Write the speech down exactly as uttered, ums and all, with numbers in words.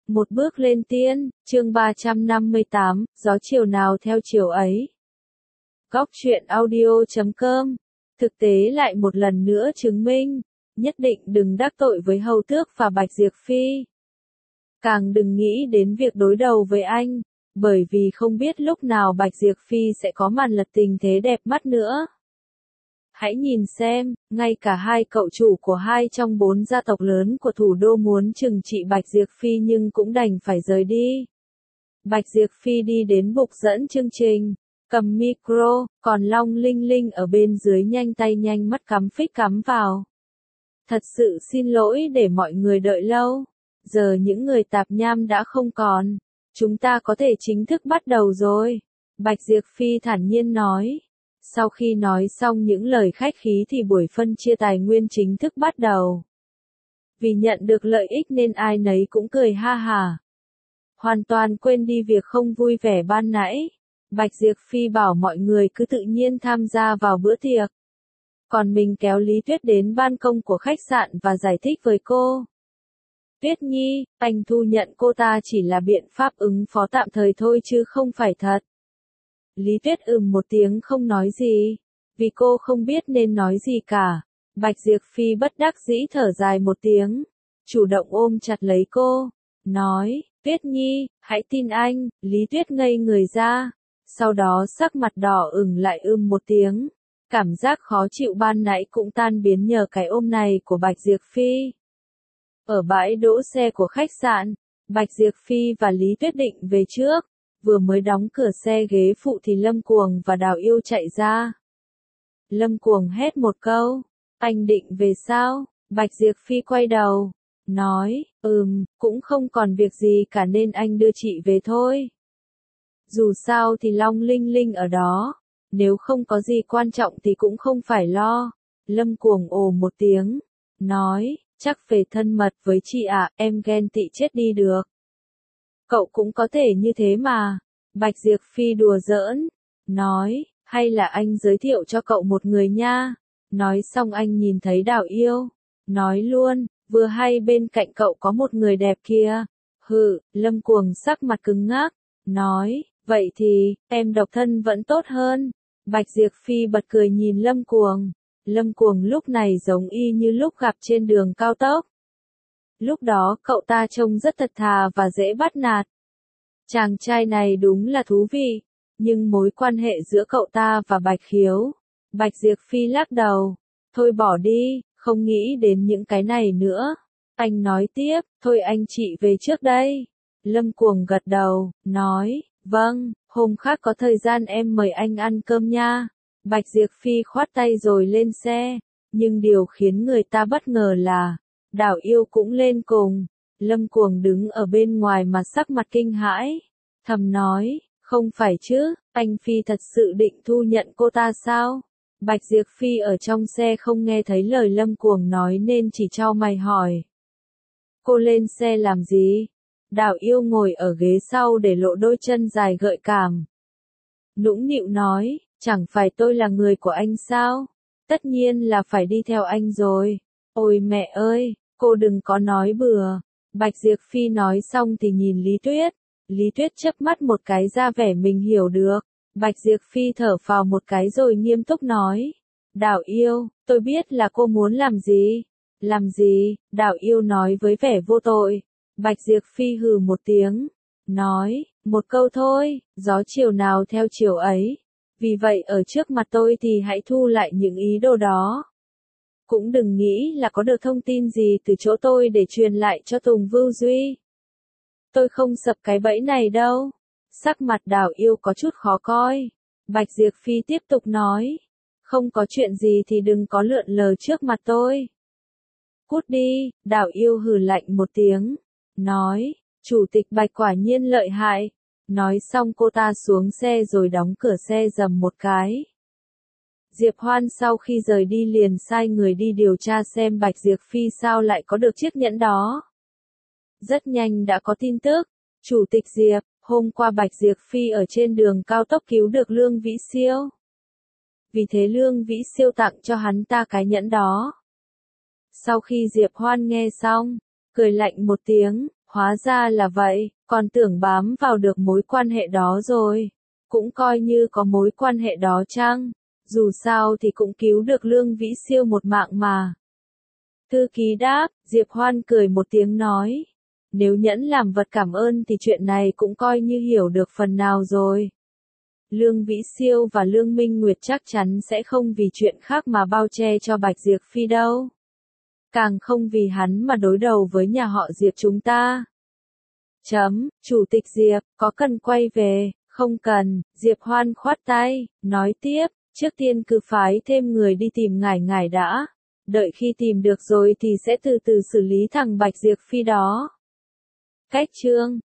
Một bước lên tiên, chương ba trăm năm mươi tám, gió chiều nào theo chiều ấy. Góc truyện audio chấm com. Thực tế lại một lần nữa chứng minh, nhất định đừng đắc tội với Hầu Tước và Bạch Diệp Phi. Càng đừng nghĩ đến việc đối đầu với anh, bởi vì không biết lúc nào Bạch Diệp Phi sẽ có màn lật tình thế đẹp mắt nữa. Hãy nhìn xem, ngay cả hai cậu chủ của hai trong bốn gia tộc lớn của thủ đô muốn trừng trị Bạch Diệp Phi nhưng cũng đành phải rời đi. Bạch Diệp Phi đi đến bục dẫn chương trình, cầm micro, còn Long Linh Linh ở bên dưới nhanh tay nhanh mắt cắm phích cắm vào. Thật sự xin lỗi để mọi người đợi lâu. Giờ những người tạp nham đã không còn. Chúng ta có thể chính thức bắt đầu rồi. Bạch Diệp Phi thản nhiên nói. Sau khi nói xong những lời khách khí thì buổi phân chia tài nguyên chính thức bắt đầu. Vì nhận được lợi ích nên ai nấy cũng cười ha hả. Hoàn toàn quên đi việc không vui vẻ ban nãy. Bạch Diệp Phi bảo mọi người cứ tự nhiên tham gia vào bữa tiệc. Còn mình kéo Lý Tuyết đến ban công của khách sạn và giải thích với cô. Tuyết Nhi, anh thu nhận cô ta chỉ là biện pháp ứng phó tạm thời thôi chứ không phải thật. Lý Tuyết ừm một tiếng không nói gì, vì cô không biết nên nói gì cả. Bạch Diệp Phi bất đắc dĩ thở dài một tiếng, chủ động ôm chặt lấy cô, nói, Tuyết Nhi, hãy tin anh. Lý Tuyết ngây người ra, sau đó sắc mặt đỏ ửng lại ưm một tiếng, cảm giác khó chịu ban nãy cũng tan biến nhờ cái ôm này của Bạch Diệp Phi. Ở bãi đỗ xe của khách sạn, Bạch Diệp Phi và Lý Tuyết định về trước. Vừa mới đóng cửa xe ghế phụ thì Lâm Cuồng và Đào Yêu chạy ra. Lâm Cuồng hét một câu, anh định về sao? Bạch Diệp Phi quay đầu, nói, ừm, cũng không còn việc gì cả nên anh đưa chị về thôi. Dù sao thì Long Linh Linh ở đó, nếu không có gì quan trọng thì cũng không phải lo. Lâm Cuồng ồ một tiếng, nói, chắc về thân mật với chị ạ, em ghen tị chết đi được. Cậu cũng có thể như thế mà. Bạch Diệp Phi đùa giỡn, nói, hay là anh giới thiệu cho cậu một người nha. Nói xong anh nhìn thấy Đào Yêu, nói luôn, vừa hay bên cạnh cậu có một người đẹp kia. Hừ, Lâm Cuồng sắc mặt cứng ngắc, nói, vậy thì, em độc thân vẫn tốt hơn. Bạch Diệp Phi bật cười nhìn Lâm Cuồng. Lâm Cuồng lúc này giống y như lúc gặp trên đường cao tốc. Lúc đó cậu ta trông rất thật thà và dễ bắt nạt. Chàng trai này đúng là thú vị, nhưng mối quan hệ giữa cậu ta và Bạch Khiếu. Bạch Diệp Phi lắc đầu, thôi bỏ đi, không nghĩ đến những cái này nữa. Anh nói tiếp, thôi anh chị về trước đây. Lâm Cuồng gật đầu, nói, vâng, hôm khác có thời gian em mời anh ăn cơm nha. Bạch Diệp Phi khoát tay rồi lên xe, nhưng điều khiến người ta bất ngờ là, Đào Yêu cũng lên cùng. Lâm Cuồng đứng ở bên ngoài mà sắc mặt kinh hãi, thầm nói, không phải chứ, anh Phi thật sự định thu nhận cô ta sao? Bạch Diệp Phi ở trong xe không nghe thấy lời Lâm Cuồng nói nên chỉ chau mày hỏi. Cô lên xe làm gì? Đào Yêu ngồi ở ghế sau để lộ đôi chân dài gợi cảm. Nũng nịu nói, chẳng phải tôi là người của anh sao? Tất nhiên là phải đi theo anh rồi. Ôi mẹ ơi, cô đừng có nói bừa. Bạch Diệp Phi nói xong thì nhìn Lý Tuyết. Lý Tuyết chớp mắt một cái ra vẻ mình hiểu được. Bạch Diệp Phi thở phào một cái rồi nghiêm túc nói. Đào Yêu, tôi biết là cô muốn làm gì. Làm gì? Đào Yêu nói với vẻ vô tội. Bạch Diệp Phi hừ một tiếng. Nói, một câu thôi, gió chiều nào theo chiều ấy. Vì vậy ở trước mặt tôi thì hãy thu lại những ý đồ đó. Cũng đừng nghĩ là có được thông tin gì từ chỗ tôi để truyền lại cho Tùng Vưu Duy. Tôi không sập cái bẫy này đâu. Sắc mặt Đào Yêu có chút khó coi. Bạch Diệp Phi tiếp tục nói. Không có chuyện gì thì đừng có lượn lờ trước mặt tôi. Cút đi, Đào Yêu hừ lạnh một tiếng. Nói, Chủ tịch Bạch quả nhiên lợi hại. Nói xong cô ta xuống xe rồi đóng cửa xe rầm một cái. Diệp Hoan sau khi rời đi liền sai người đi điều tra xem Bạch Diệp Phi sao lại có được chiếc nhẫn đó. Rất nhanh đã có tin tức, Chủ tịch Diệp, hôm qua Bạch Diệp Phi ở trên đường cao tốc cứu được Lương Vĩ Siêu. Vì thế Lương Vĩ Siêu tặng cho hắn ta cái nhẫn đó. Sau khi Diệp Hoan nghe xong, cười lạnh một tiếng, Hóa ra là vậy, còn tưởng bám vào được mối quan hệ đó rồi. Cũng coi như có mối quan hệ đó chăng? Dù sao thì cũng cứu được Lương Vĩ Siêu một mạng mà. Thư ký đáp, Diệp Hoan cười một tiếng nói. Nếu Nhẫn làm vật cảm ơn thì chuyện này cũng coi như hiểu được phần nào rồi. Lương Vĩ Siêu và Lương Minh Nguyệt chắc chắn sẽ không vì chuyện khác mà bao che cho Bạch Diệp Phi đâu. Càng không vì hắn mà đối đầu với nhà họ Diệp chúng ta. Chấm, Chủ tịch Diệp, có cần quay về, không cần, Diệp Hoan khoát tay, nói tiếp, trước tiên cứ phái thêm người đi tìm ngải ngải đã. Đợi khi tìm được rồi thì sẽ từ từ xử lý thằng Bạch Diệp Phi đó. Cách chương